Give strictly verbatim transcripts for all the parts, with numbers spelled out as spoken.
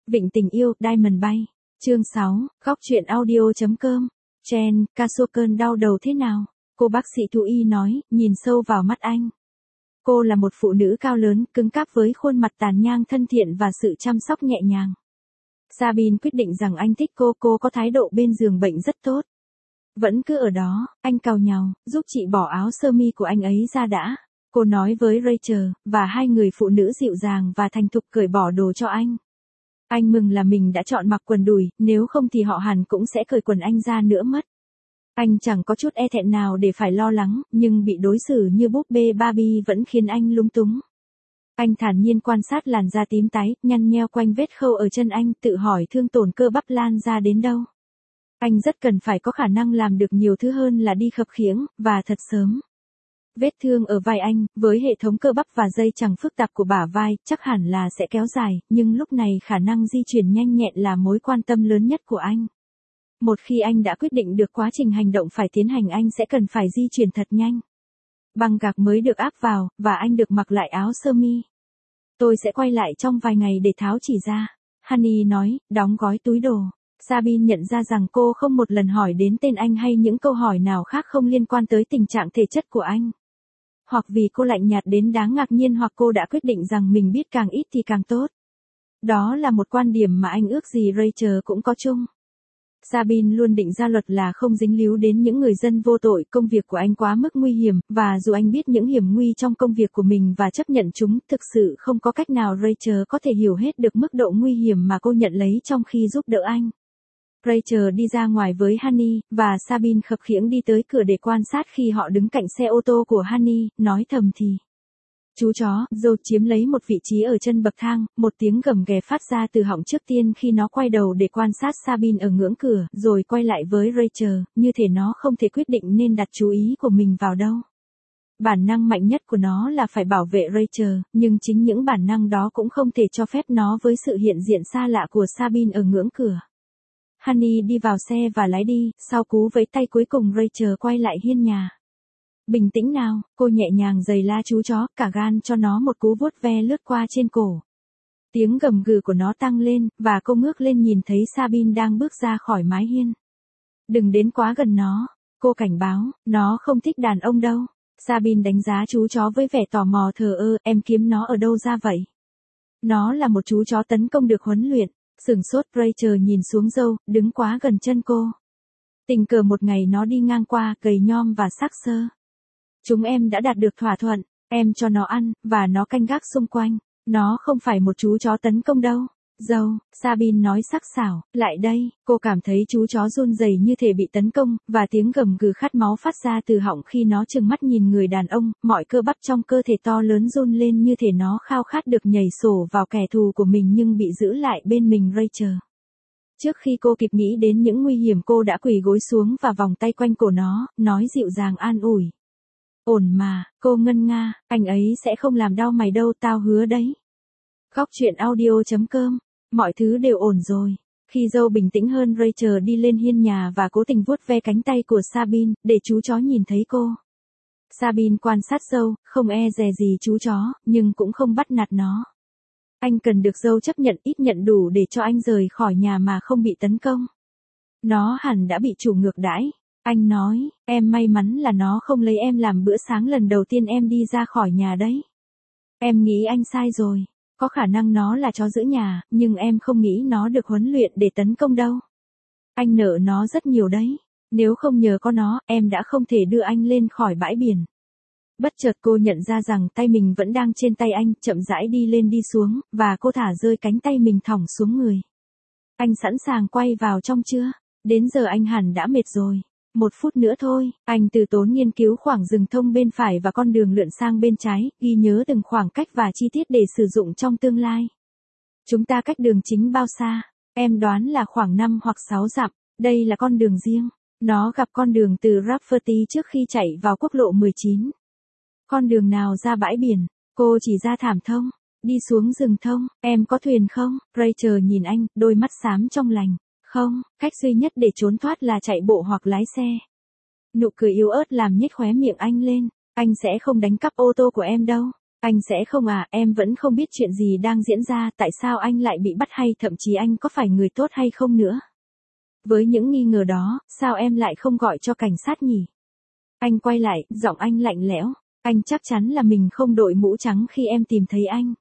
Vịnh tình yêu, Diamond bay. Chương sáu, góc truyện audio chấm com. Jen, ca sô cơn đau đầu thế nào? Cô bác sĩ thú y nói, nhìn sâu vào mắt anh. Cô là một phụ nữ cao lớn, cứng cáp với khuôn mặt tàn nhang thân thiện và sự chăm sóc nhẹ nhàng. Sabine quyết định rằng anh thích cô, cô có thái độ bên giường bệnh rất tốt. Vẫn cứ ở đó, anh càu nhàu, giúp chị bỏ áo sơ mi của anh ấy ra đã. Cô nói với Rachel, và hai người phụ nữ dịu dàng và thành thục cởi bỏ đồ cho anh. Anh mừng là mình đã chọn mặc quần đùi, nếu không thì họ hẳn cũng sẽ cởi quần anh ra nữa mất. Anh chẳng có chút e thẹn nào để phải lo lắng, nhưng bị đối xử như búp bê Barbie vẫn khiến anh lúng túng. Anh thản nhiên quan sát làn da tím tái, nhăn nheo quanh vết khâu ở chân anh, tự hỏi thương tổn cơ bắp lan ra đến đâu. Anh rất cần phải có khả năng làm được nhiều thứ hơn là đi khập khiễng, và thật sớm. Vết thương ở vai anh, với hệ thống cơ bắp và dây chằng phức tạp của bả vai, chắc hẳn là sẽ kéo dài, nhưng lúc này khả năng di chuyển nhanh nhẹn là mối quan tâm lớn nhất của anh. Một khi anh đã quyết định được quá trình hành động phải tiến hành, anh sẽ cần phải di chuyển thật nhanh. Băng gạc mới được áp vào, và anh được mặc lại áo sơ mi. Tôi sẽ quay lại trong vài ngày để tháo chỉ ra. Honey nói, đóng gói túi đồ. Sabine nhận ra rằng cô không một lần hỏi đến tên anh hay những câu hỏi nào khác không liên quan tới tình trạng thể chất của anh. Hoặc vì cô lạnh nhạt đến đáng ngạc nhiên, hoặc cô đã quyết định rằng mình biết càng ít thì càng tốt. Đó là một quan điểm mà anh ước gì Rachel cũng có chung. Sabine luôn định ra luật là không dính líu đến những người dân vô tội, công việc của anh quá mức nguy hiểm, và dù anh biết những hiểm nguy trong công việc của mình và chấp nhận chúng, thực sự không có cách nào Rachel có thể hiểu hết được mức độ nguy hiểm mà cô nhận lấy trong khi giúp đỡ anh. Rachel đi ra ngoài với Honey, và Sabine khập khiễng đi tới cửa để quan sát khi họ đứng cạnh xe ô tô của Honey, nói thầm thì. Chú chó, Joe chiếm lấy một vị trí ở chân bậc thang, một tiếng gầm ghè phát ra từ họng trước tiên khi nó quay đầu để quan sát Sabine ở ngưỡng cửa, rồi quay lại với Rachel, như thể nó không thể quyết định nên đặt chú ý của mình vào đâu. Bản năng mạnh nhất của nó là phải bảo vệ Rachel, nhưng chính những bản năng đó cũng không thể cho phép nó với sự hiện diện xa lạ của Sabine ở ngưỡng cửa. Honey đi vào xe và lái đi, sau cú vẫy tay cuối cùng Rachel quay lại hiên nhà. Bình tĩnh nào, cô nhẹ nhàng giày la chú chó, cả gan cho nó một cú vuốt ve lướt qua trên cổ. Tiếng gầm gừ của nó tăng lên, và cô ngước lên nhìn thấy Sabine đang bước ra khỏi mái hiên. Đừng đến quá gần nó, cô cảnh báo, nó không thích đàn ông đâu. Sabine đánh giá chú chó với vẻ tò mò thờ ơ, em kiếm nó ở đâu ra vậy? Nó là một chú chó tấn công được huấn luyện. Sửng sốt, Rachel nhìn xuống Joe, đứng quá gần chân cô. Tình cờ một ngày nó đi ngang qua, gầy nhom và xác xơ. Chúng em đã đạt được thỏa thuận, em cho nó ăn, và nó canh gác xung quanh. Nó không phải một chú chó tấn công đâu. Joe, Sabine nói sắc sảo, lại đây, cô cảm thấy chú chó run rẩy như thể bị tấn công, và tiếng gầm gừ khát máu phát ra từ họng khi nó trừng mắt nhìn người đàn ông, mọi cơ bắp trong cơ thể to lớn run lên như thể nó khao khát được nhảy sổ vào kẻ thù của mình nhưng bị giữ lại bên mình Rachel. Trước khi cô kịp nghĩ đến những nguy hiểm, cô đã quỳ gối xuống và vòng tay quanh cổ nó, nói dịu dàng an ủi. Ổn mà, cô ngân nga, anh ấy sẽ không làm đau mày đâu, tao hứa đấy. Góc truyện audio chấm com. Mọi thứ đều ổn rồi. Khi Joe bình tĩnh hơn, Rachel đi lên hiên nhà và cố tình vuốt ve cánh tay của Sabine, để chú chó nhìn thấy cô. Sabine quan sát Joe, không e dè gì chú chó, nhưng cũng không bắt nạt nó. Anh cần được Joe chấp nhận, ít nhận đủ để cho anh rời khỏi nhà mà không bị tấn công. Nó hẳn đã bị chủ ngược đãi. Anh nói, em may mắn là nó không lấy em làm bữa sáng lần đầu tiên em đi ra khỏi nhà đấy. Em nghĩ anh sai rồi. Có khả năng nó là chó giữ nhà, nhưng em không nghĩ nó được huấn luyện để tấn công đâu. Anh nợ nó rất nhiều đấy. Nếu không nhờ có nó, em đã không thể đưa anh lên khỏi bãi biển. Bất chợt cô nhận ra rằng tay mình vẫn đang trên tay anh, chậm rãi đi lên đi xuống, và cô thả rơi cánh tay mình thõng xuống người. Anh sẵn sàng quay vào trong chưa? Đến giờ anh hẳn đã mệt rồi. Một phút nữa thôi, anh từ tốn nghiên cứu khoảng rừng thông bên phải và con đường lượn sang bên trái, ghi nhớ từng khoảng cách và chi tiết để sử dụng trong tương lai. Chúng ta cách đường chính bao xa? Em đoán là khoảng năm hoặc sáu dặm, đây là con đường riêng. Nó gặp con đường từ Rafferty trước khi chạy vào quốc lộ mười chín. Con đường nào ra bãi biển? Cô chỉ ra thảm thông. Đi xuống rừng thông, em có thuyền không? Rachel nhìn anh, đôi mắt xám trong lành. Không, cách duy nhất để trốn thoát là chạy bộ hoặc lái xe. Nụ cười yếu ớt làm nhếch khóe miệng anh lên. Anh sẽ không đánh cắp ô tô của em đâu. Anh sẽ không à, em vẫn không biết chuyện gì đang diễn ra, tại sao anh lại bị bắt hay thậm chí anh có phải người tốt hay không nữa. Với những nghi ngờ đó, sao em lại không gọi cho cảnh sát nhỉ? Anh quay lại, giọng anh lạnh lẽo. Anh chắc chắn là mình không đội mũ trắng khi em tìm thấy anh.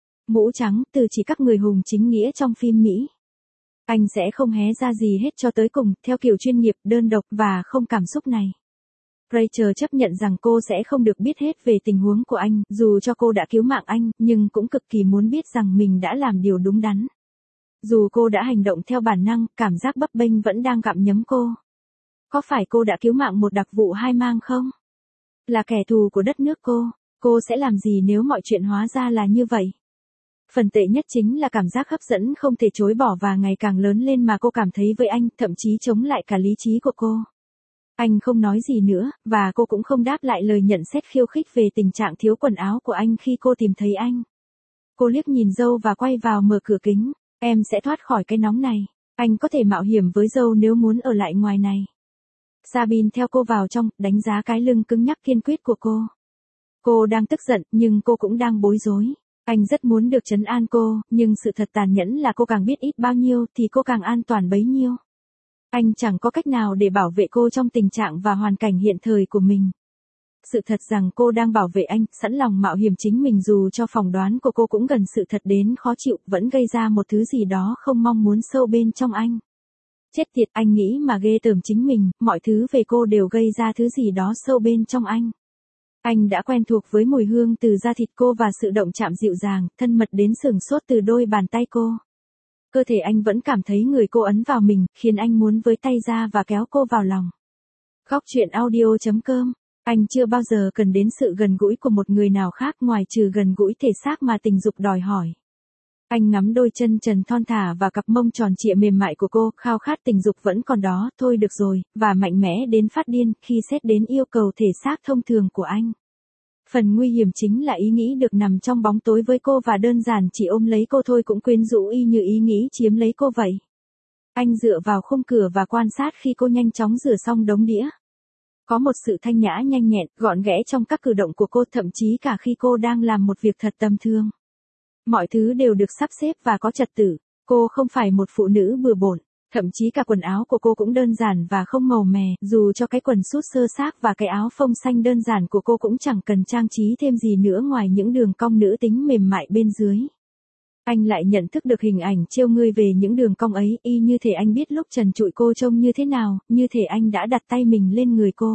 Mũ trắng, từ chỉ các người hùng chính nghĩa trong phim Mỹ. Anh sẽ không hé ra gì hết cho tới cùng, theo kiểu chuyên nghiệp, đơn độc và không cảm xúc này. Rachel chấp nhận rằng cô sẽ không được biết hết về tình huống của anh, dù cho cô đã cứu mạng anh, nhưng cũng cực kỳ muốn biết rằng mình đã làm điều đúng đắn. Dù cô đã hành động theo bản năng, cảm giác bấp bênh vẫn đang gặm nhấm cô. Có phải cô đã cứu mạng một đặc vụ hai mang không? Là kẻ thù của đất nước cô, cô sẽ làm gì nếu mọi chuyện hóa ra là như vậy? Phần tệ nhất chính là cảm giác hấp dẫn không thể chối bỏ và ngày càng lớn lên mà cô cảm thấy với anh, thậm chí chống lại cả lý trí của cô. Anh không nói gì nữa, và cô cũng không đáp lại lời nhận xét khiêu khích về tình trạng thiếu quần áo của anh khi cô tìm thấy anh. Cô liếc nhìn dâu và quay vào mở cửa kính. Em sẽ thoát khỏi cái nóng này. Anh có thể mạo hiểm với dâu nếu muốn ở lại ngoài này. Sabine theo cô vào trong, đánh giá cái lưng cứng nhắc kiên quyết của cô. Cô đang tức giận, nhưng cô cũng đang bối rối. Anh rất muốn được trấn an cô, nhưng sự thật tàn nhẫn là cô càng biết ít bao nhiêu thì cô càng an toàn bấy nhiêu. Anh chẳng có cách nào để bảo vệ cô trong tình trạng và hoàn cảnh hiện thời của mình. Sự thật rằng cô đang bảo vệ anh, sẵn lòng mạo hiểm chính mình dù cho phỏng đoán của cô cũng gần sự thật đến khó chịu, vẫn gây ra một thứ gì đó không mong muốn sâu bên trong anh. Chết tiệt, anh nghĩ mà ghê tởm chính mình, mọi thứ về cô đều gây ra thứ gì đó sâu bên trong anh. Anh đã quen thuộc với mùi hương từ da thịt cô và sự động chạm dịu dàng, thân mật đến sửng sốt từ đôi bàn tay cô. Cơ thể anh vẫn cảm thấy người cô ấn vào mình, khiến anh muốn với tay ra và kéo cô vào lòng. Góc truyện audio chấm com. Anh chưa bao giờ cần đến sự gần gũi của một người nào khác ngoài trừ gần gũi thể xác mà tình dục đòi hỏi. Anh ngắm đôi chân trần thon thả và cặp mông tròn trịa mềm mại của cô, khao khát tình dục vẫn còn đó, thôi được rồi, và mạnh mẽ đến phát điên khi xét đến yêu cầu thể xác thông thường của anh. Phần nguy hiểm chính là ý nghĩ được nằm trong bóng tối với cô và đơn giản chỉ ôm lấy cô thôi cũng quyến rũ y như ý nghĩ chiếm lấy cô vậy. Anh dựa vào khung cửa và quan sát khi cô nhanh chóng rửa xong đống đĩa. Có một sự thanh nhã nhanh nhẹn, gọn ghẽ trong các cử động của cô, thậm chí cả khi cô đang làm một việc thật tầm thường. Mọi thứ đều được sắp xếp và có trật tự. Cô không phải một phụ nữ bừa bộn. Thậm chí cả quần áo của cô cũng đơn giản và không màu mè, dù cho cái quần sút sơ xác và cái áo phông xanh đơn giản của cô cũng chẳng cần trang trí thêm gì nữa ngoài những đường cong nữ tính mềm mại bên dưới. Anh lại nhận thức được hình ảnh trêu ngươi về những đường cong ấy, y như thể anh biết lúc trần trụi cô trông như thế nào, như thể anh đã đặt tay mình lên người cô.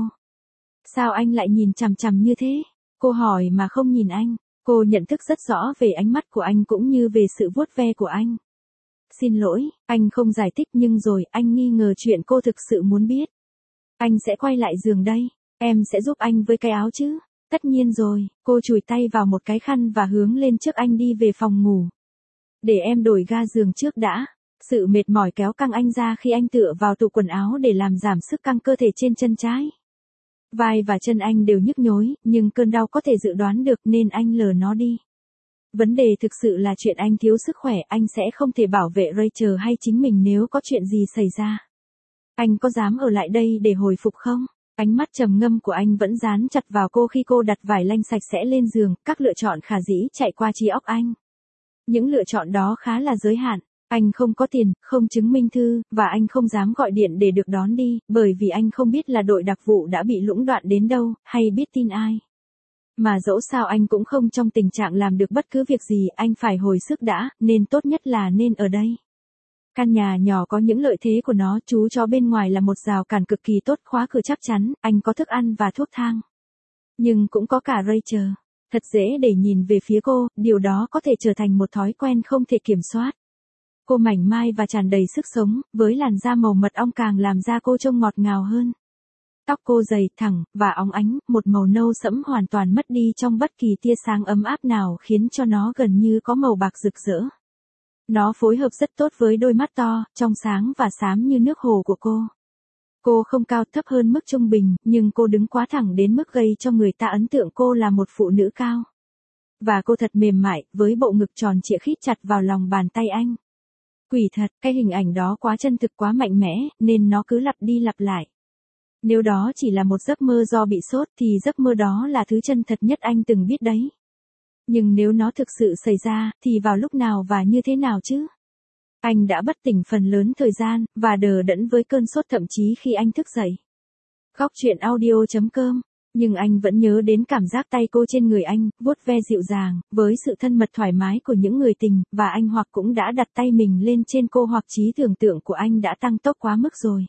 Sao anh lại nhìn chằm chằm như thế? Cô hỏi mà không nhìn anh. Cô nhận thức rất rõ về ánh mắt của anh cũng như về sự vuốt ve của anh. Xin lỗi, anh không giải thích nhưng rồi anh nghi ngờ chuyện cô thực sự muốn biết. Anh sẽ quay lại giường đây. Em sẽ giúp anh với cái áo chứ? Tất nhiên rồi, cô chùi tay vào một cái khăn và hướng lên trước anh đi về phòng ngủ. Để em đổi ga giường trước đã. Sự mệt mỏi kéo căng anh ra khi anh tựa vào tủ quần áo để làm giảm sức căng cơ thể trên chân trái. Vai và chân anh đều nhức nhối, nhưng cơn đau có thể dự đoán được nên anh lờ nó đi. Vấn đề thực sự là chuyện anh thiếu sức khỏe, anh sẽ không thể bảo vệ Rachel hay chính mình nếu có chuyện gì xảy ra. Anh có dám ở lại đây để hồi phục không? Ánh mắt trầm ngâm của anh vẫn dán chặt vào cô khi cô đặt vải lanh sạch sẽ lên giường, các lựa chọn khả dĩ chạy qua trí óc anh. Những lựa chọn đó khá là giới hạn. Anh không có tiền, không chứng minh thư, và anh không dám gọi điện để được đón đi, bởi vì anh không biết là đội đặc vụ đã bị lũng đoạn đến đâu, hay biết tin ai. Mà dẫu sao anh cũng không trong tình trạng làm được bất cứ việc gì, anh phải hồi sức đã, nên tốt nhất là nên ở đây. Căn nhà nhỏ có những lợi thế của nó, chú chó bên ngoài là một rào cản cực kỳ tốt, khóa cửa chắc chắn, anh có thức ăn và thuốc thang. Nhưng cũng có cả Rachel. Thật dễ để nhìn về phía cô, điều đó có thể trở thành một thói quen không thể kiểm soát. Cô mảnh mai và tràn đầy sức sống, với làn da màu mật ong càng làm da cô trông ngọt ngào hơn. Tóc cô dày, thẳng, và óng ánh, một màu nâu sẫm hoàn toàn mất đi trong bất kỳ tia sáng ấm áp nào khiến cho nó gần như có màu bạc rực rỡ. Nó phối hợp rất tốt với đôi mắt to, trong sáng và xám như nước hồ của cô. Cô không cao thấp hơn mức trung bình, nhưng cô đứng quá thẳng đến mức gây cho người ta ấn tượng cô là một phụ nữ cao. Và cô thật mềm mại, với bộ ngực tròn trịa khít chặt vào lòng bàn tay anh. Quỷ thật, cái hình ảnh đó quá chân thực quá mạnh mẽ, nên nó cứ lặp đi lặp lại. Nếu đó chỉ là một giấc mơ do bị sốt thì giấc mơ đó là thứ chân thật nhất anh từng biết đấy. Nhưng nếu nó thực sự xảy ra, thì vào lúc nào và như thế nào chứ? Anh đã bất tỉnh phần lớn thời gian, và đờ đẫn với cơn sốt thậm chí khi anh thức dậy. Góc chuyện audio chấm com. Nhưng anh vẫn nhớ đến cảm giác tay cô trên người anh, vuốt ve dịu dàng, với sự thân mật thoải mái của những người tình, và anh hoặc cũng đã đặt tay mình lên trên cô hoặc trí tưởng tượng của anh đã tăng tốc quá mức rồi.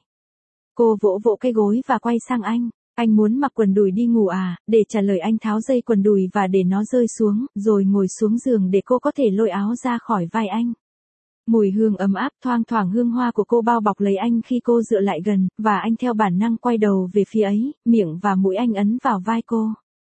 Cô vỗ vỗ cái gối và quay sang anh. Anh muốn mặc quần đùi đi ngủ à? Để trả lời anh tháo dây quần đùi và để nó rơi xuống, rồi ngồi xuống giường để cô có thể lôi áo ra khỏi vai anh. Mùi hương ấm áp thoang thoảng hương hoa của cô bao bọc lấy anh khi cô dựa lại gần, và anh theo bản năng quay đầu về phía ấy, miệng và mũi anh ấn vào vai cô.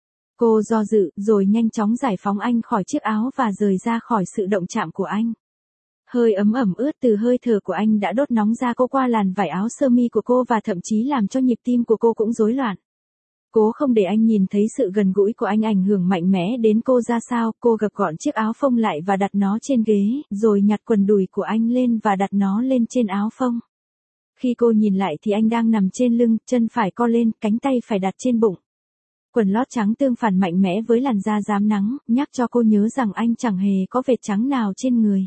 Cô do dự, rồi nhanh chóng giải phóng anh khỏi chiếc áo và rời ra khỏi sự động chạm của anh. Hơi ấm ẩm ướt từ hơi thở của anh đã đốt nóng da cô qua làn vải áo sơ mi của cô và thậm chí làm cho nhịp tim của cô cũng rối loạn. Cố không để anh nhìn thấy sự gần gũi của anh ảnh hưởng mạnh mẽ đến cô ra sao, cô gập gọn chiếc áo phông lại và đặt nó trên ghế, rồi nhặt quần đùi của anh lên và đặt nó lên trên áo phông. Khi cô nhìn lại thì anh đang nằm trên lưng, chân phải co lên, cánh tay phải đặt trên bụng. Quần lót trắng tương phản mạnh mẽ với làn da rám nắng, nhắc cho cô nhớ rằng anh chẳng hề có vệt trắng nào trên người.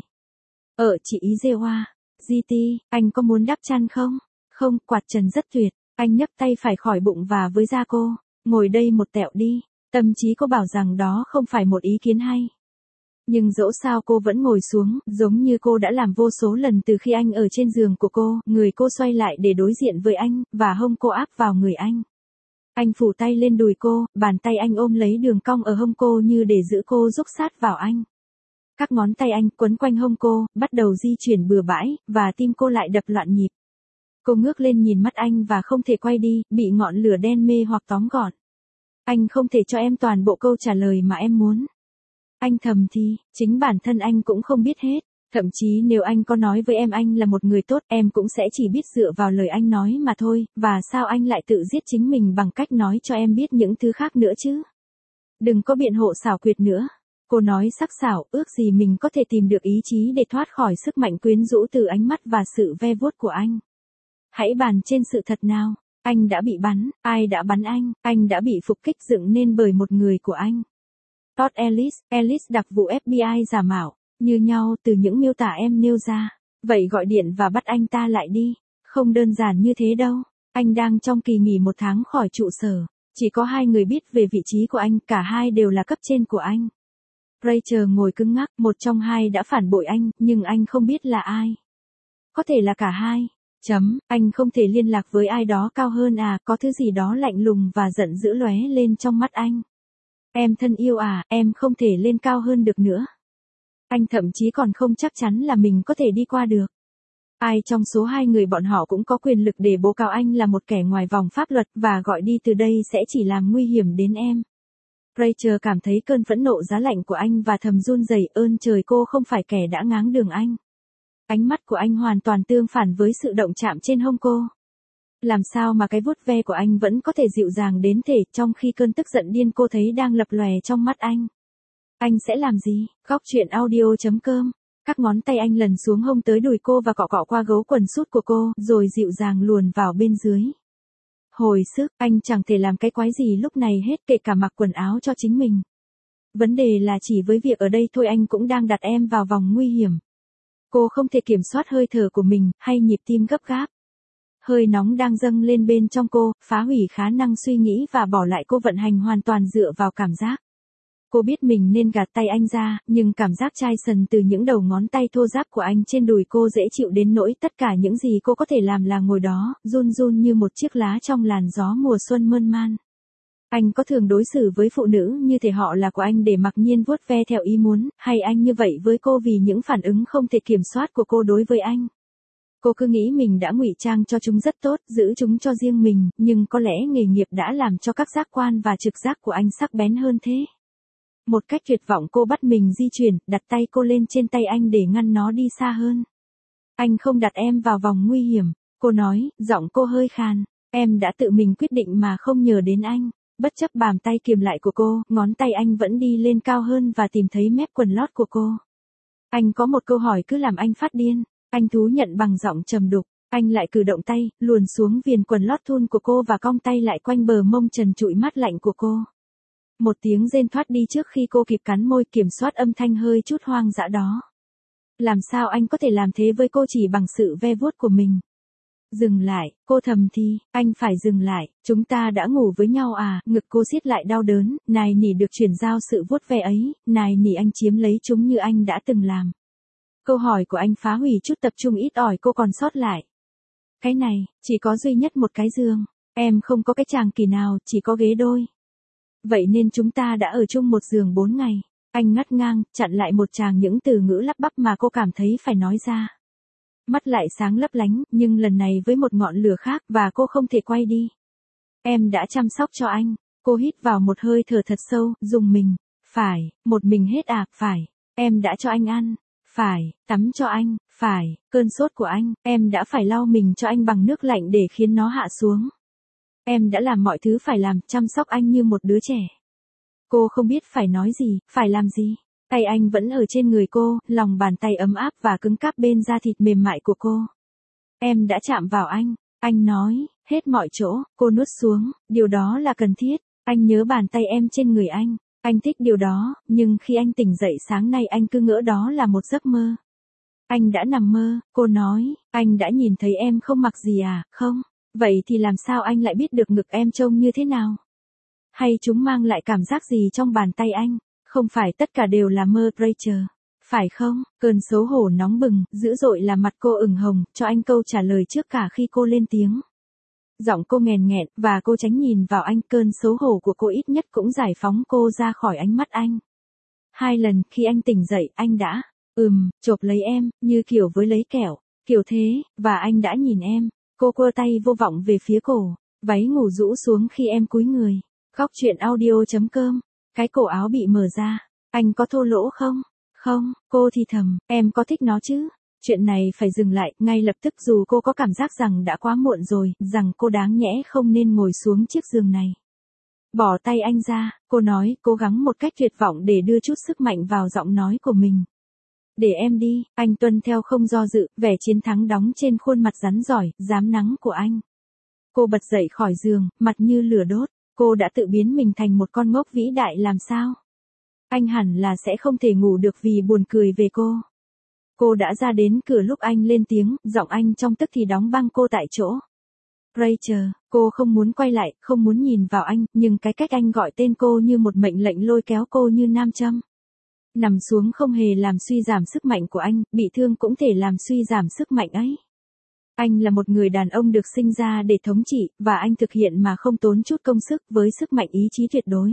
Ờ chị ý dê hoa, giê tê, anh có muốn đắp chăn không? Không, quạt trần rất tuyệt. Anh nhấc tay phải khỏi bụng và với da cô, ngồi đây một tẹo đi. Tâm trí cô bảo rằng đó không phải một ý kiến hay. Nhưng dẫu sao cô vẫn ngồi xuống, giống như cô đã làm vô số lần từ khi anh ở trên giường của cô, người cô xoay lại để đối diện với anh, và hông cô áp vào người anh. Anh phủ tay lên đùi cô, bàn tay anh ôm lấy đường cong ở hông cô như để giữ cô dúc sát vào anh. Các ngón tay anh quấn quanh hông cô, bắt đầu di chuyển bừa bãi, và tim cô lại đập loạn nhịp. Cô ngước lên nhìn mắt anh và không thể quay đi, bị ngọn lửa đen mê hoặc tóm gọn. Anh không thể cho em toàn bộ câu trả lời mà em muốn. Anh thầm thì, chính bản thân anh cũng không biết hết. Thậm chí nếu anh có nói với em anh là một người tốt, em cũng sẽ chỉ biết dựa vào lời anh nói mà thôi, và sao anh lại tự giết chính mình bằng cách nói cho em biết những thứ khác nữa chứ? Đừng có biện hộ xảo quyệt nữa. Cô nói sắc sảo, ước gì mình có thể tìm được ý chí để thoát khỏi sức mạnh quyến rũ từ ánh mắt và sự ve vuốt của anh. Hãy bàn trên sự thật nào. Anh đã bị bắn, ai đã bắn anh, anh đã bị phục kích dựng nên bởi một người của anh. Todd Ellis, Ellis đặc vụ ép bê i giả mạo, như nhau từ những miêu tả em nêu ra. Vậy gọi điện và bắt anh ta lại đi. Không đơn giản như thế đâu. Anh đang trong kỳ nghỉ một tháng khỏi trụ sở. Chỉ có hai người biết về vị trí của anh, cả hai đều là cấp trên của anh. Rachel ngồi cứng ngắc, một trong hai đã phản bội anh, nhưng anh không biết là ai. Có thể là cả hai. Chấm, anh không thể liên lạc với ai đó cao hơn à, có thứ gì đó lạnh lùng và giận dữ lóe lên trong mắt anh. Em thân yêu à, em không thể lên cao hơn được nữa. Anh thậm chí còn không chắc chắn là mình có thể đi qua được. Ai trong số hai người bọn họ cũng có quyền lực để bố cáo anh là một kẻ ngoài vòng pháp luật, và gọi đi từ đây sẽ chỉ làm nguy hiểm đến em. Rachel cảm thấy cơn phẫn nộ giá lạnh của anh và thầm run rẩy, ơn trời cô không phải kẻ đã ngáng đường anh. Ánh mắt của anh hoàn toàn tương phản với sự động chạm trên hông cô. Làm sao mà cái vuốt ve của anh vẫn có thể dịu dàng đến thể, trong khi cơn tức giận điên cô thấy đang lập lòe trong mắt anh. Anh sẽ làm gì? Góc chuyện audio chấm com. Các ngón tay anh lần xuống hông tới đùi cô và cọ cọ qua gấu quần sút của cô, rồi dịu dàng luồn vào bên dưới. Hồi sức, anh chẳng thể làm cái quái gì lúc này hết, kể cả mặc quần áo cho chính mình. Vấn đề là chỉ với việc ở đây thôi anh cũng đang đặt em vào vòng nguy hiểm. Cô không thể kiểm soát hơi thở của mình, hay nhịp tim gấp gáp. Hơi nóng đang dâng lên bên trong cô, phá hủy khả năng suy nghĩ và bỏ lại cô vận hành hoàn toàn dựa vào cảm giác. Cô biết mình nên gạt tay anh ra, nhưng cảm giác chai sần từ những đầu ngón tay thô ráp của anh trên đùi cô dễ chịu đến nỗi tất cả những gì cô có thể làm là ngồi đó, run run như một chiếc lá trong làn gió mùa xuân mơn man. Anh có thường đối xử với phụ nữ như thể họ là của anh để mặc nhiên vuốt ve theo ý muốn, hay anh như vậy với cô vì những phản ứng không thể kiểm soát của cô đối với anh? Cô cứ nghĩ mình đã ngụy trang cho chúng rất tốt, giữ chúng cho riêng mình, nhưng có lẽ nghề nghiệp đã làm cho các giác quan và trực giác của anh sắc bén hơn thế. Một cách tuyệt vọng cô bắt mình di chuyển, đặt tay cô lên trên tay anh để ngăn nó đi xa hơn. Anh không đặt em vào vòng nguy hiểm, cô nói, giọng cô hơi khàn. Em đã tự mình quyết định mà không nhờ đến anh. Bất chấp bàn tay kiềm lại của cô, ngón tay anh vẫn đi lên cao hơn và tìm thấy mép quần lót của cô. Anh có một câu hỏi cứ làm anh phát điên. Anh thú nhận bằng giọng trầm đục. Anh lại cử động tay, luồn xuống viền quần lót thun của cô và cong tay lại quanh bờ mông trần trụi mát lạnh của cô. Một tiếng rên thoát đi trước khi cô kịp cắn môi kiểm soát âm thanh hơi chút hoang dã đó. Làm sao anh có thể làm thế với cô chỉ bằng sự ve vuốt của mình? Dừng lại, cô thầm thì, anh phải dừng lại, chúng ta đã ngủ với nhau à, ngực cô siết lại đau đớn, nài nỉ được chuyển giao sự vuốt ve ấy, nài nỉ anh chiếm lấy chúng như anh đã từng làm. Câu hỏi của anh phá hủy chút tập trung ít ỏi cô còn sót lại. Cái này, chỉ có duy nhất một cái giường, em không có cái chàng kỳ nào, chỉ có ghế đôi. Vậy nên chúng ta đã ở chung một giường bốn ngày. Anh ngắt ngang, chặn lại một tràng những từ ngữ lắp bắp mà cô cảm thấy phải nói ra. Mắt lại sáng lấp lánh, nhưng lần này với một ngọn lửa khác và cô không thể quay đi. Em đã chăm sóc cho anh. Cô hít vào một hơi thở thật sâu, dùng mình. Phải, một mình hết à, phải. Em đã cho anh ăn. Phải, tắm cho anh. Phải, cơn sốt của anh, em đã phải lau mình cho anh bằng nước lạnh để khiến nó hạ xuống. Em đã làm mọi thứ phải làm, chăm sóc anh như một đứa trẻ. Cô không biết phải nói gì, phải làm gì. Tay anh vẫn ở trên người cô, lòng bàn tay ấm áp và cứng cáp bên da thịt mềm mại của cô. Em đã chạm vào anh, anh nói, hết mọi chỗ, cô nuốt xuống, điều đó là cần thiết. Anh nhớ bàn tay em trên người anh, anh thích điều đó, nhưng khi anh tỉnh dậy sáng nay anh cứ ngỡ đó là một giấc mơ. Anh đã nằm mơ, cô nói, anh đã nhìn thấy em không mặc gì à, không? Vậy thì làm sao anh lại biết được ngực em trông như thế nào? Hay chúng mang lại cảm giác gì trong bàn tay anh? Không phải tất cả đều là mơ, Rachel. Phải không? Cơn xấu hổ nóng bừng, dữ dội làm mặt cô ửng hồng, cho anh câu trả lời trước cả khi cô lên tiếng. Giọng cô nghèn nghẹn, và cô tránh nhìn vào anh, cơn xấu hổ của cô ít nhất cũng giải phóng cô ra khỏi ánh mắt anh. Hai lần, khi anh tỉnh dậy, anh đã, ừm, chộp lấy em, như kiểu với lấy kẹo, kiểu thế, và anh đã nhìn em. Cô quơ tay vô vọng về phía cổ, váy ngủ rũ xuống khi em cúi người. Góc truyện audio chấm com. Cái cổ áo bị mở ra. Anh có thô lỗ không? Không, cô thì thầm, em có thích nó chứ? Chuyện này phải dừng lại, ngay lập tức dù cô có cảm giác rằng đã quá muộn rồi, rằng cô đáng nhẽ không nên ngồi xuống chiếc giường này. Bỏ tay anh ra, cô nói, cố gắng một cách tuyệt vọng để đưa chút sức mạnh vào giọng nói của mình. Để em đi, anh tuân theo không do dự, vẻ chiến thắng đóng trên khuôn mặt rắn giỏi, dám nắng của anh. Cô bật dậy khỏi giường, mặt như lửa đốt. Cô đã tự biến mình thành một con ngốc vĩ đại làm sao? Anh hẳn là sẽ không thể ngủ được vì buồn cười về cô. Cô đã ra đến cửa lúc anh lên tiếng, giọng anh trong tức thì đóng băng cô tại chỗ. Rachel, cô không muốn quay lại, không muốn nhìn vào anh, nhưng cái cách anh gọi tên cô như một mệnh lệnh lôi kéo cô như nam châm. Nằm xuống không hề làm suy giảm sức mạnh của anh, bị thương cũng thể làm suy giảm sức mạnh ấy. Anh là một người đàn ông được sinh ra để thống trị, và anh thực hiện mà không tốn chút công sức với sức mạnh ý chí tuyệt đối.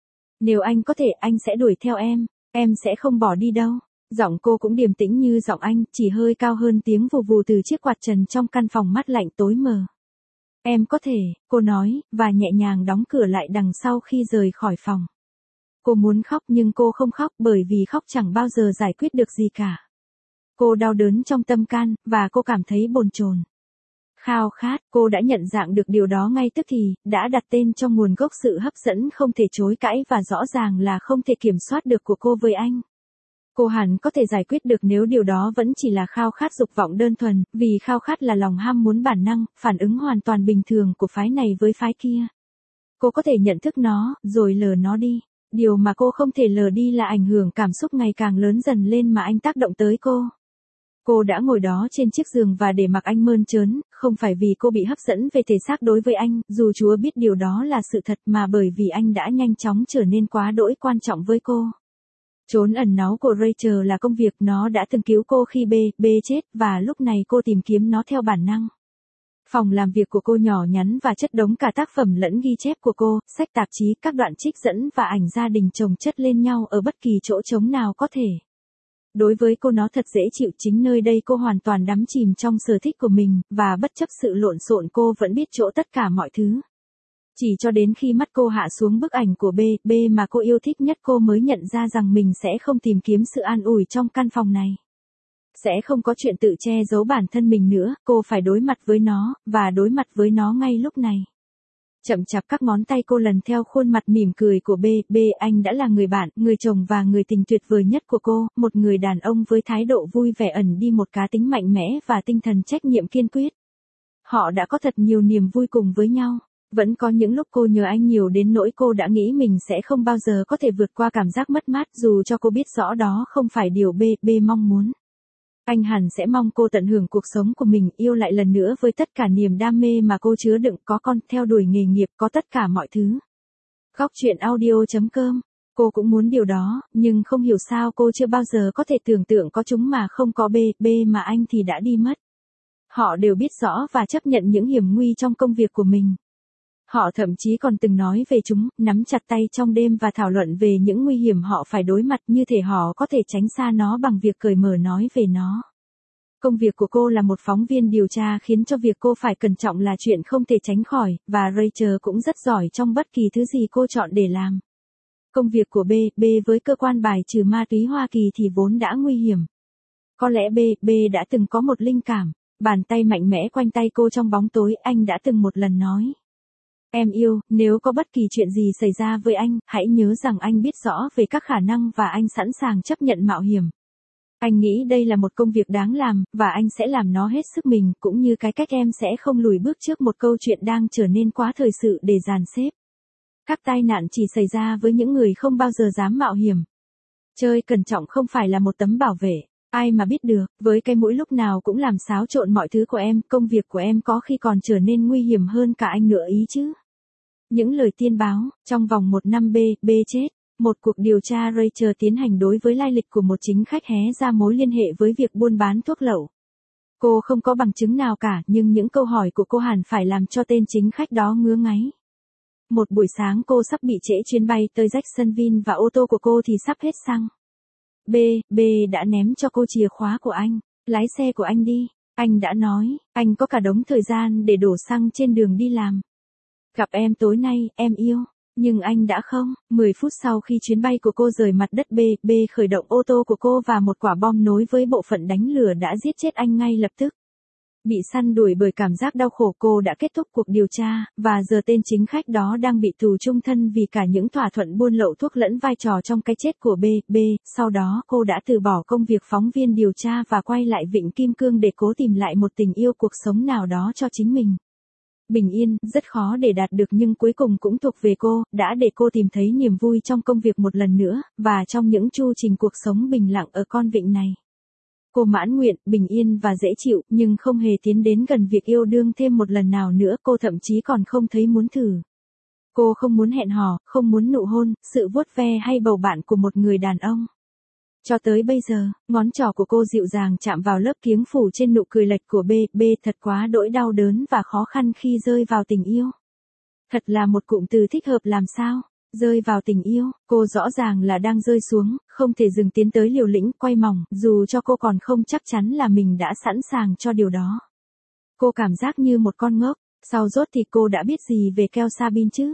Nếu anh có thể, anh sẽ đuổi theo em, em sẽ không bỏ đi đâu. Giọng cô cũng điềm tĩnh như giọng anh, chỉ hơi cao hơn tiếng vù vù từ chiếc quạt trần trong căn phòng mát lạnh tối mờ. Em có thể, cô nói, và nhẹ nhàng đóng cửa lại đằng sau khi rời khỏi phòng. Cô muốn khóc nhưng cô không khóc bởi vì khóc chẳng bao giờ giải quyết được gì cả. Cô đau đớn trong tâm can, và cô cảm thấy bồn chồn. Khao khát, cô đã nhận dạng được điều đó ngay tức thì, đã đặt tên cho nguồn gốc sự hấp dẫn không thể chối cãi và rõ ràng là không thể kiểm soát được của cô với anh. Cô hẳn có thể giải quyết được nếu điều đó vẫn chỉ là khao khát dục vọng đơn thuần, vì khao khát là lòng ham muốn bản năng, phản ứng hoàn toàn bình thường của phái này với phái kia. Cô có thể nhận thức nó, rồi lờ nó đi. Điều mà cô không thể lờ đi là ảnh hưởng cảm xúc ngày càng lớn dần lên mà anh tác động tới cô. Cô đã ngồi đó trên chiếc giường và để mặc anh mơn trớn, không phải vì cô bị hấp dẫn về thể xác đối với anh, dù Chúa biết điều đó là sự thật, mà bởi vì anh đã nhanh chóng trở nên quá đỗi quan trọng với cô. Trốn ẩn náu của Rachel là công việc, nó đã từng cứu cô khi B, B chết, và lúc này cô tìm kiếm nó theo bản năng. Phòng làm việc của cô nhỏ nhắn và chất đống cả tác phẩm lẫn ghi chép của cô, sách tạp chí, các đoạn trích dẫn và ảnh gia đình chồng chất lên nhau ở bất kỳ chỗ trống nào có thể. Đối với cô nó thật dễ chịu, chính nơi đây cô hoàn toàn đắm chìm trong sở thích của mình, và bất chấp sự lộn xộn cô vẫn biết chỗ tất cả mọi thứ. Chỉ cho đến khi mắt cô hạ xuống bức ảnh của B, B mà cô yêu thích nhất, cô mới nhận ra rằng mình sẽ không tìm kiếm sự an ủi trong căn phòng này. Sẽ không có chuyện tự che giấu bản thân mình nữa, cô phải đối mặt với nó, và đối mặt với nó ngay lúc này. Chậm chạp các ngón tay cô lần theo khuôn mặt mỉm cười của B, B anh đã là người bạn, người chồng và người tình tuyệt vời nhất của cô, một người đàn ông với thái độ vui vẻ ẩn đi một cá tính mạnh mẽ và tinh thần trách nhiệm kiên quyết. Họ đã có thật nhiều niềm vui cùng với nhau. Vẫn có những lúc cô nhớ anh nhiều đến nỗi cô đã nghĩ mình sẽ không bao giờ có thể vượt qua cảm giác mất mát dù cho cô biết rõ đó không phải điều B B mong muốn. Anh hẳn sẽ mong cô tận hưởng cuộc sống của mình, yêu lại lần nữa với tất cả niềm đam mê mà cô chứa đựng, có con, theo đuổi nghề nghiệp, có tất cả mọi thứ. Góc truyện audio.com. Cô cũng muốn điều đó, nhưng không hiểu sao cô chưa bao giờ có thể tưởng tượng có chúng mà không có B B mà anh thì đã đi mất. Họ đều biết rõ và chấp nhận những hiểm nguy trong công việc của mình. Họ thậm chí còn từng nói về chúng, nắm chặt tay trong đêm và thảo luận về những nguy hiểm họ phải đối mặt, như thể họ có thể tránh xa nó bằng việc cởi mở nói về nó. Công việc của cô là một phóng viên điều tra khiến cho việc cô phải cẩn trọng là chuyện không thể tránh khỏi, và Rachel cũng rất giỏi trong bất kỳ thứ gì cô chọn để làm. Công việc của B B với cơ quan bài trừ ma túy Hoa Kỳ thì vốn đã nguy hiểm. Có lẽ B B đã từng có một linh cảm, bàn tay mạnh mẽ quanh tay cô trong bóng tối, anh đã từng một lần nói. Em yêu, nếu có bất kỳ chuyện gì xảy ra với anh, hãy nhớ rằng anh biết rõ về các khả năng và anh sẵn sàng chấp nhận mạo hiểm. Anh nghĩ đây là một công việc đáng làm, và anh sẽ làm nó hết sức mình, cũng như cái cách em sẽ không lùi bước trước một câu chuyện đang trở nên quá thời sự để dàn xếp. Các tai nạn chỉ xảy ra với những người không bao giờ dám mạo hiểm. Chơi cẩn trọng không phải là một tấm bảo vệ. Ai mà biết được, với cái mũi lúc nào cũng làm xáo trộn mọi thứ của em, công việc của em có khi còn trở nên nguy hiểm hơn cả anh nữa ý chứ. Những lời tiên báo, trong vòng một năm B B chết. Một cuộc điều tra Rachel tiến hành đối với lai lịch của một chính khách hé ra mối liên hệ với việc buôn bán thuốc lậu. Cô không có bằng chứng nào cả, nhưng những câu hỏi của cô hẳn phải làm cho tên chính khách đó ngứa ngáy. Một buổi sáng cô sắp bị trễ chuyến bay tới Jacksonville và ô tô của cô thì sắp hết xăng. B B đã ném cho cô chìa khóa của anh. Lái xe của anh đi. Anh đã nói, anh có cả đống thời gian để đổ xăng trên đường đi làm. Gặp em tối nay, em yêu. Nhưng anh đã không. mười phút sau khi chuyến bay của cô rời mặt đất, B B khởi động ô tô của cô và một quả bom nối với bộ phận đánh lửa đã giết chết anh ngay lập tức. Bị săn đuổi bởi cảm giác đau khổ, cô đã kết thúc cuộc điều tra, và giờ tên chính khách đó đang bị tù chung thân vì cả những thỏa thuận buôn lậu thuốc lẫn vai trò trong cái chết của B B. Sau đó cô đã từ bỏ công việc phóng viên điều tra và quay lại Vịnh Kim Cương để cố tìm lại một tình yêu cuộc sống nào đó cho chính mình. Bình yên, rất khó để đạt được nhưng cuối cùng cũng thuộc về cô, đã để cô tìm thấy niềm vui trong công việc một lần nữa, và trong những chu trình cuộc sống bình lặng ở con vịnh này. Cô mãn nguyện, bình yên và dễ chịu, nhưng không hề tiến đến gần việc yêu đương thêm một lần nào nữa, cô thậm chí còn không thấy muốn thử. Cô không muốn hẹn hò, không muốn nụ hôn, sự vuốt ve hay bầu bạn của một người đàn ông. Cho tới bây giờ, ngón trỏ của cô dịu dàng chạm vào lớp kiếng phủ trên nụ cười lệch của B B, thật quá đỗi đau đớn và khó khăn khi rơi vào tình yêu. Thật là một cụm từ thích hợp làm sao? Rơi vào tình yêu, cô rõ ràng là đang rơi xuống, không thể dừng tiến tới liều lĩnh, quay mỏng, dù cho cô còn không chắc chắn là mình đã sẵn sàng cho điều đó. Cô cảm giác như một con ngốc, sau rốt thì cô đã biết gì về keo Sabin chứ?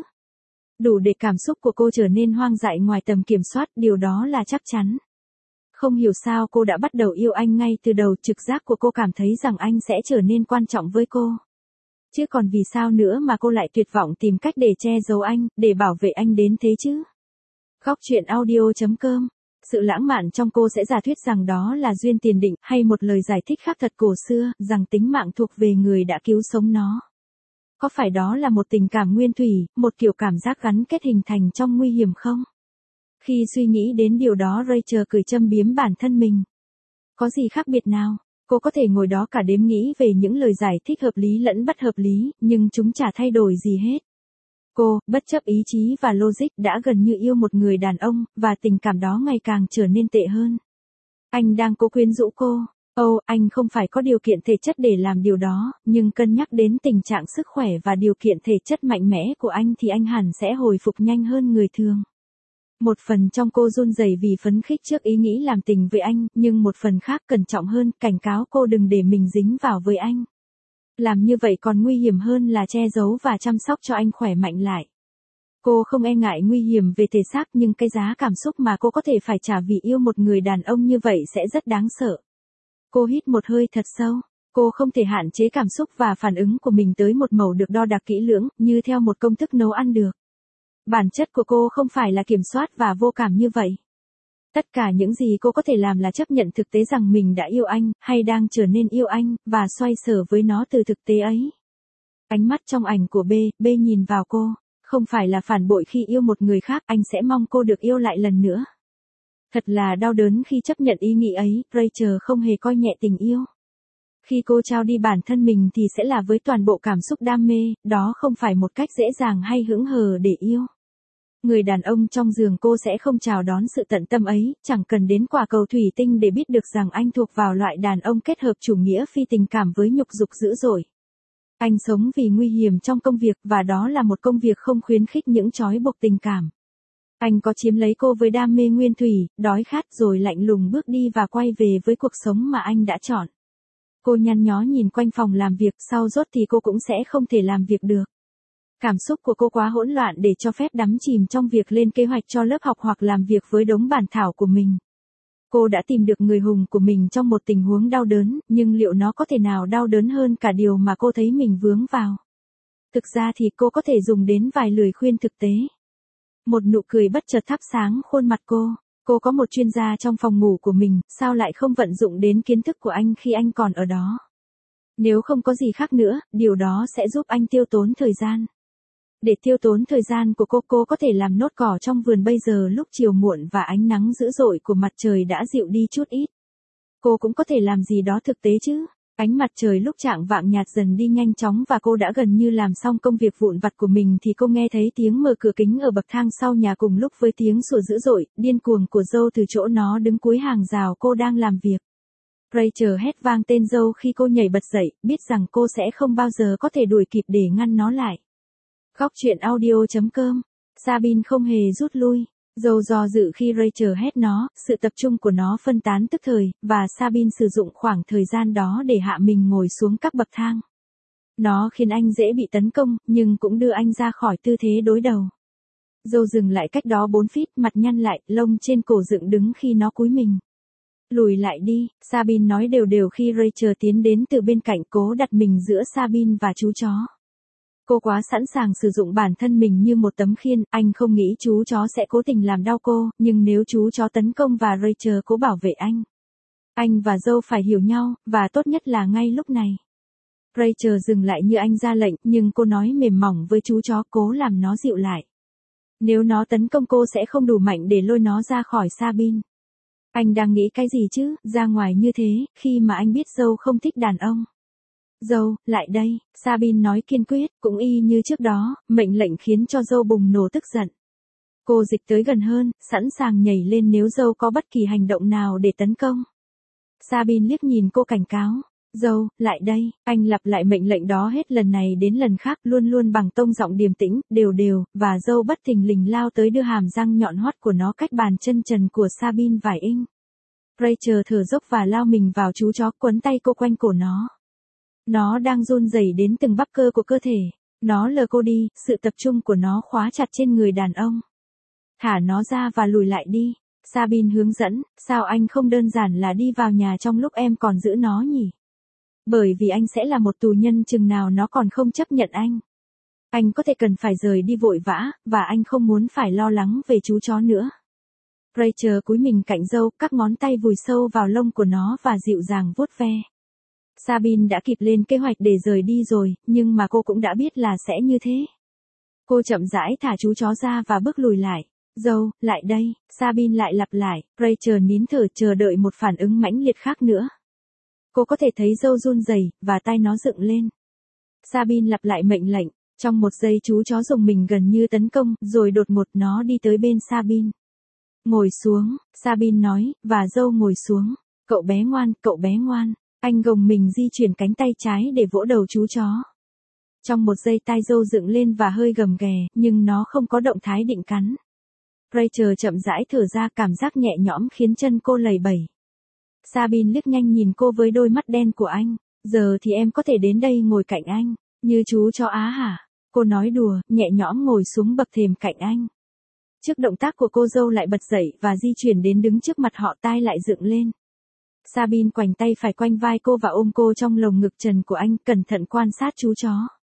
Đủ để cảm xúc của cô trở nên hoang dại ngoài tầm kiểm soát, điều đó là chắc chắn. Không hiểu sao cô đã bắt đầu yêu anh ngay từ đầu, trực giác của cô cảm thấy rằng anh sẽ trở nên quan trọng với cô. Chứ còn vì sao nữa mà cô lại tuyệt vọng tìm cách để che giấu anh, để bảo vệ anh đến thế chứ? Góc truyện audio.com. Sự lãng mạn trong cô sẽ giả thuyết rằng đó là duyên tiền định, hay một lời giải thích khác thật cổ xưa, rằng tính mạng thuộc về người đã cứu sống nó. Có phải đó là một tình cảm nguyên thủy, một kiểu cảm giác gắn kết hình thành trong nguy hiểm không? Khi suy nghĩ đến điều đó, Rachel cười châm biếm bản thân mình. Có gì khác biệt nào? Cô có thể ngồi đó cả đêm nghĩ về những lời giải thích hợp lý lẫn bất hợp lý, nhưng chúng chả thay đổi gì hết. Cô, bất chấp ý chí và logic, đã gần như yêu một người đàn ông, và tình cảm đó ngày càng trở nên tệ hơn. Anh đang cố quyến rũ cô. Ồ, oh, anh không phải có điều kiện thể chất để làm điều đó, nhưng cân nhắc đến tình trạng sức khỏe và điều kiện thể chất mạnh mẽ của anh thì anh hẳn sẽ hồi phục nhanh hơn người thường. Một phần trong cô run rẩy vì phấn khích trước ý nghĩ làm tình với anh, nhưng một phần khác cẩn trọng hơn, cảnh cáo cô đừng để mình dính vào với anh. Làm như vậy còn nguy hiểm hơn là che giấu và chăm sóc cho anh khỏe mạnh lại. Cô không e ngại nguy hiểm về thể xác, nhưng cái giá cảm xúc mà cô có thể phải trả vì yêu một người đàn ông như vậy sẽ rất đáng sợ. Cô hít một hơi thật sâu. Cô không thể hạn chế cảm xúc và phản ứng của mình tới một màu được đo đạc kỹ lưỡng, như theo một công thức nấu ăn được. Bản chất của cô không phải là kiểm soát và vô cảm như vậy. Tất cả những gì cô có thể làm là chấp nhận thực tế rằng mình đã yêu anh, hay đang trở nên yêu anh, và xoay sở với nó từ thực tế ấy. Ánh mắt trong ảnh của B, B nhìn vào cô. Không phải là phản bội khi yêu một người khác, anh sẽ mong cô được yêu lại lần nữa. Thật là đau đớn khi chấp nhận ý nghĩ ấy, Rachel không hề coi nhẹ tình yêu. Khi cô trao đi bản thân mình thì sẽ là với toàn bộ cảm xúc đam mê, đó không phải một cách dễ dàng hay hững hờ để yêu. Người đàn ông trong giường cô sẽ không chào đón sự tận tâm ấy, chẳng cần đến quả cầu thủy tinh để biết được rằng anh thuộc vào loại đàn ông kết hợp chủ nghĩa phi tình cảm với nhục dục dữ dội. Anh sống vì nguy hiểm trong công việc và đó là một công việc không khuyến khích những trói buộc tình cảm. Anh có chiếm lấy cô với đam mê nguyên thủy, đói khát rồi lạnh lùng bước đi và quay về với cuộc sống mà anh đã chọn. Cô nhăn nhó nhìn quanh phòng làm việc, sau rốt thì cô cũng sẽ không thể làm việc được. Cảm xúc của cô quá hỗn loạn để cho phép đắm chìm trong việc lên kế hoạch cho lớp học hoặc làm việc với đống bản thảo của mình. Cô đã tìm được người hùng của mình trong một tình huống đau đớn, nhưng liệu nó có thể nào đau đớn hơn cả điều mà cô thấy mình vướng vào? Thực ra thì cô có thể dùng đến vài lời khuyên thực tế. Một nụ cười bất chợt thắp sáng khuôn mặt cô. Cô có một chuyên gia trong phòng ngủ của mình, sao lại không vận dụng đến kiến thức của anh khi anh còn ở đó? Nếu không có gì khác nữa, điều đó sẽ giúp anh tiêu tốn thời gian. Để tiêu tốn thời gian của cô, cô có thể làm nốt cỏ trong vườn bây giờ lúc chiều muộn và ánh nắng dữ dội của mặt trời đã dịu đi chút ít. Cô cũng có thể làm gì đó thực tế chứ. Ánh mặt trời lúc chạng vạng nhạt dần đi nhanh chóng và cô đã gần như làm xong công việc vụn vặt của mình thì cô nghe thấy tiếng mở cửa kính ở bậc thang sau nhà cùng lúc với tiếng sủa dữ dội, điên cuồng của dâu từ chỗ nó đứng cuối hàng rào cô đang làm việc. Rachel hét vang tên dâu khi cô nhảy bật dậy, biết rằng cô sẽ không bao giờ có thể đuổi kịp để ngăn nó lại. Góc truyện audio chấm com. Sabine không hề rút lui. Dâu do dự khi Rachel hét nó, sự tập trung của nó phân tán tức thời, và Sabine sử dụng khoảng thời gian đó để hạ mình ngồi xuống các bậc thang. Nó khiến anh dễ bị tấn công, nhưng cũng đưa anh ra khỏi tư thế đối đầu. Dâu dừng lại cách đó bốn feet, mặt nhăn lại, lông trên cổ dựng đứng khi nó cúi mình. Lùi lại đi, Sabine nói đều đều khi Rachel tiến đến từ bên cạnh cố đặt mình giữa Sabine và chú chó. Cô quá sẵn sàng sử dụng bản thân mình như một tấm khiên, anh không nghĩ chú chó sẽ cố tình làm đau cô, nhưng nếu chú chó tấn công và Rachel cố bảo vệ anh. Anh và dâu phải hiểu nhau, và tốt nhất là ngay lúc này. Rachel dừng lại như anh ra lệnh, nhưng cô nói mềm mỏng với chú chó cố làm nó dịu lại. Nếu nó tấn công cô sẽ không đủ mạnh để lôi nó ra khỏi Sabine. Anh đang nghĩ cái gì chứ, ra ngoài như thế, khi mà anh biết dâu không thích đàn ông. Dâu, lại đây, Sabine nói kiên quyết, cũng y như trước đó, mệnh lệnh khiến cho dâu bùng nổ tức giận. Cô dịch tới gần hơn, sẵn sàng nhảy lên nếu dâu có bất kỳ hành động nào để tấn công. Sabine liếc nhìn cô cảnh cáo. Dâu, lại đây, anh lặp lại mệnh lệnh đó hết lần này đến lần khác luôn luôn bằng tông giọng điềm tĩnh, đều đều, và dâu bất thình lình lao tới đưa hàm răng nhọn hoắt của nó cách bàn chân trần của Sabine vài inch. Rachel thở dốc và lao mình vào chú chó quấn tay cô quanh cổ nó. Nó đang run rẩy đến từng bắp cơ của cơ thể. Nó lờ cô đi, sự tập trung của nó khóa chặt trên người đàn ông. Thả nó ra và lùi lại đi. Sabine hướng dẫn, sao anh không đơn giản là đi vào nhà trong lúc em còn giữ nó nhỉ? Bởi vì anh sẽ là một tù nhân chừng nào nó còn không chấp nhận anh. Anh có thể cần phải rời đi vội vã, và anh không muốn phải lo lắng về chú chó nữa. Rachel cúi mình cạnh dâu, các ngón tay vùi sâu vào lông của nó và dịu dàng vuốt ve. Sabine đã kịp lên kế hoạch để rời đi rồi, nhưng mà cô cũng đã biết là sẽ như thế. Cô chậm rãi thả chú chó ra và bước lùi lại. Dâu, lại đây, Sabine lại lặp lại, Rachel nín thở chờ đợi một phản ứng mãnh liệt khác nữa. Cô có thể thấy dâu run rẩy và tay nó dựng lên. Sabine lặp lại mệnh lệnh, trong một giây chú chó dùng mình gần như tấn công, rồi đột ngột nó đi tới bên Sabine. Ngồi xuống, Sabine nói, và dâu ngồi xuống. Cậu bé ngoan, cậu bé ngoan. Anh gồng mình di chuyển cánh tay trái để vỗ đầu chú chó. Trong một giây tai dâu dựng lên và hơi gầm ghè, nhưng nó không có động thái định cắn. Rachel chậm rãi thở ra, cảm giác nhẹ nhõm khiến chân cô lầy bẩy. Sabine liếc nhanh nhìn cô với đôi mắt đen của anh. Giờ thì em có thể đến đây ngồi cạnh anh, như chú chó á hả? Cô nói đùa, nhẹ nhõm ngồi xuống bậc thềm cạnh anh. Trước động tác của cô dâu lại bật dậy và di chuyển đến đứng trước mặt họ, tai lại dựng lên. Sabine quành tay phải quanh vai cô và ôm cô trong lồng ngực trần của anh, cẩn thận quan sát chú chó.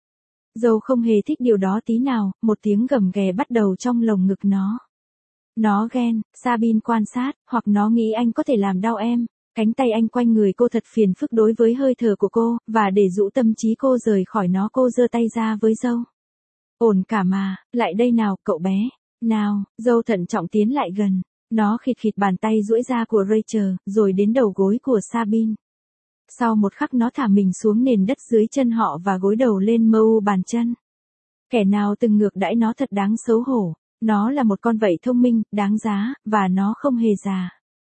Dâu không hề thích điều đó tí nào, một tiếng gầm ghè bắt đầu trong lồng ngực nó. Nó ghen, Sabine quan sát, hoặc nó nghĩ anh có thể làm đau em. Cánh tay anh quanh người cô thật phiền phức đối với hơi thở của cô, và để dụ tâm trí cô rời khỏi nó cô giơ tay ra với dâu. Ổn cả mà, lại đây nào, cậu bé. Nào, dâu thận trọng tiến lại gần. Nó khịt khịt bàn tay duỗi ra của Rachel, rồi đến đầu gối của Sabine. Sau một khắc nó thả mình xuống nền đất dưới chân họ và gối đầu lên mâu bàn chân. Kẻ nào từng ngược đãi nó thật đáng xấu hổ. Nó là một con vẩy thông minh, đáng giá, và nó không hề già.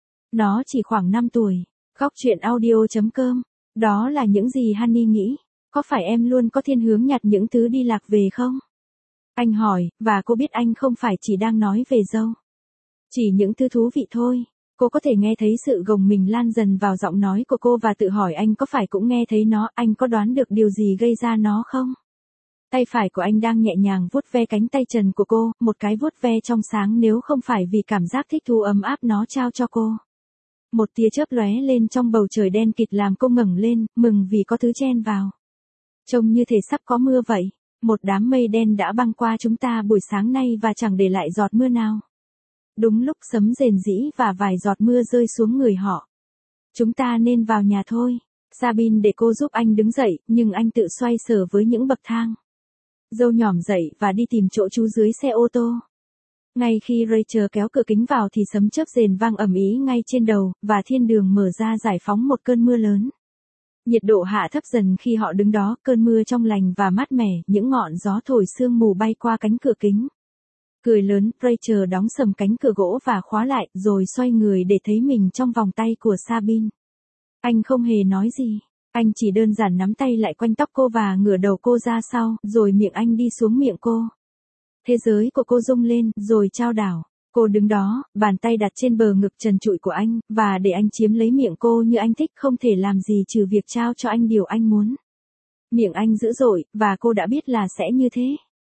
Nó chỉ khoảng năm tuổi. Góc truyện audio chấm com. Đó là những gì Honey nghĩ. Có phải em luôn có thiên hướng nhặt những thứ đi lạc về không? Anh hỏi, và cô biết anh không phải chỉ đang nói về dâu. Chỉ những thứ thú vị thôi. Cô có thể nghe thấy sự gồng mình lan dần vào giọng nói của cô và tự hỏi anh có phải cũng nghe thấy nó, anh có đoán được điều gì gây ra nó không? Tay phải của anh đang nhẹ nhàng vuốt ve cánh tay trần của cô, một cái vuốt ve trong sáng nếu không phải vì cảm giác thích thú ấm áp nó trao cho cô. Một tia chớp lóe lên trong bầu trời đen kịt làm cô ngẩng lên, mừng vì có thứ chen vào. Trông như thể sắp có mưa vậy. Một đám mây đen đã băng qua chúng ta buổi sáng nay và chẳng để lại giọt mưa nào. Đúng lúc sấm rền rĩ và vài giọt mưa rơi xuống người họ. Chúng ta nên vào nhà thôi. Sabine để cô giúp anh đứng dậy, nhưng anh tự xoay sở với những bậc thang. Dâu nhỏm dậy và đi tìm chỗ trú dưới xe ô tô. Ngay khi Rachel kéo cửa kính vào thì sấm chớp rền vang ầm ĩ ngay trên đầu, và thiên đường mở ra giải phóng một cơn mưa lớn. Nhiệt độ hạ thấp dần khi họ đứng đó, cơn mưa trong lành và mát mẻ, những ngọn gió thổi sương mù bay qua cánh cửa kính. Cười lớn, Rachel đóng sầm cánh cửa gỗ và khóa lại, rồi xoay người để thấy mình trong vòng tay của Sabine. Anh không hề nói gì. Anh chỉ đơn giản nắm tay lại quanh tóc cô và ngửa đầu cô ra sau, rồi miệng anh đi xuống miệng cô. Thế giới của cô rung lên, rồi chao đảo. Cô đứng đó, bàn tay đặt trên bờ ngực trần trụi của anh, và để anh chiếm lấy miệng cô như anh thích, không thể làm gì trừ việc trao cho anh điều anh muốn. Miệng anh dữ dội, và cô đã biết là sẽ như thế.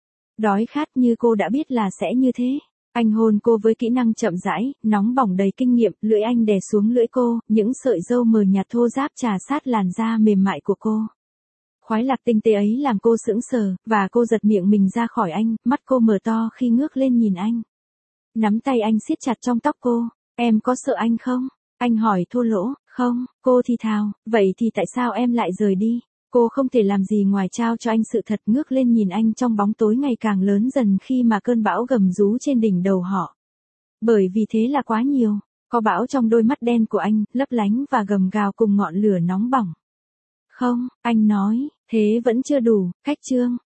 Đói khát như cô đã biết là sẽ như thế. Anh hôn cô với kỹ năng chậm rãi, nóng bỏng đầy kinh nghiệm, lưỡi anh đè xuống lưỡi cô, những sợi râu mờ nhạt thô ráp trà sát làn da mềm mại của cô. Khoái lạc tinh tế ấy làm cô sững sờ, và cô giật miệng mình ra khỏi anh, mắt cô mở to khi ngước lên nhìn anh. Nắm tay anh siết chặt trong tóc cô. Em có sợ anh không? Anh hỏi thô lỗ. Không, cô thì thào, vậy thì tại sao em lại rời đi? Cô không thể làm gì ngoài trao cho anh sự thật, ngước lên nhìn anh trong bóng tối ngày càng lớn dần khi mà cơn bão gầm rú trên đỉnh đầu họ. Bởi vì thế là quá nhiều. Có bão trong đôi mắt đen của anh, lấp lánh và gầm gào cùng ngọn lửa nóng bỏng. Không, anh nói, thế vẫn chưa đủ. Cách chương.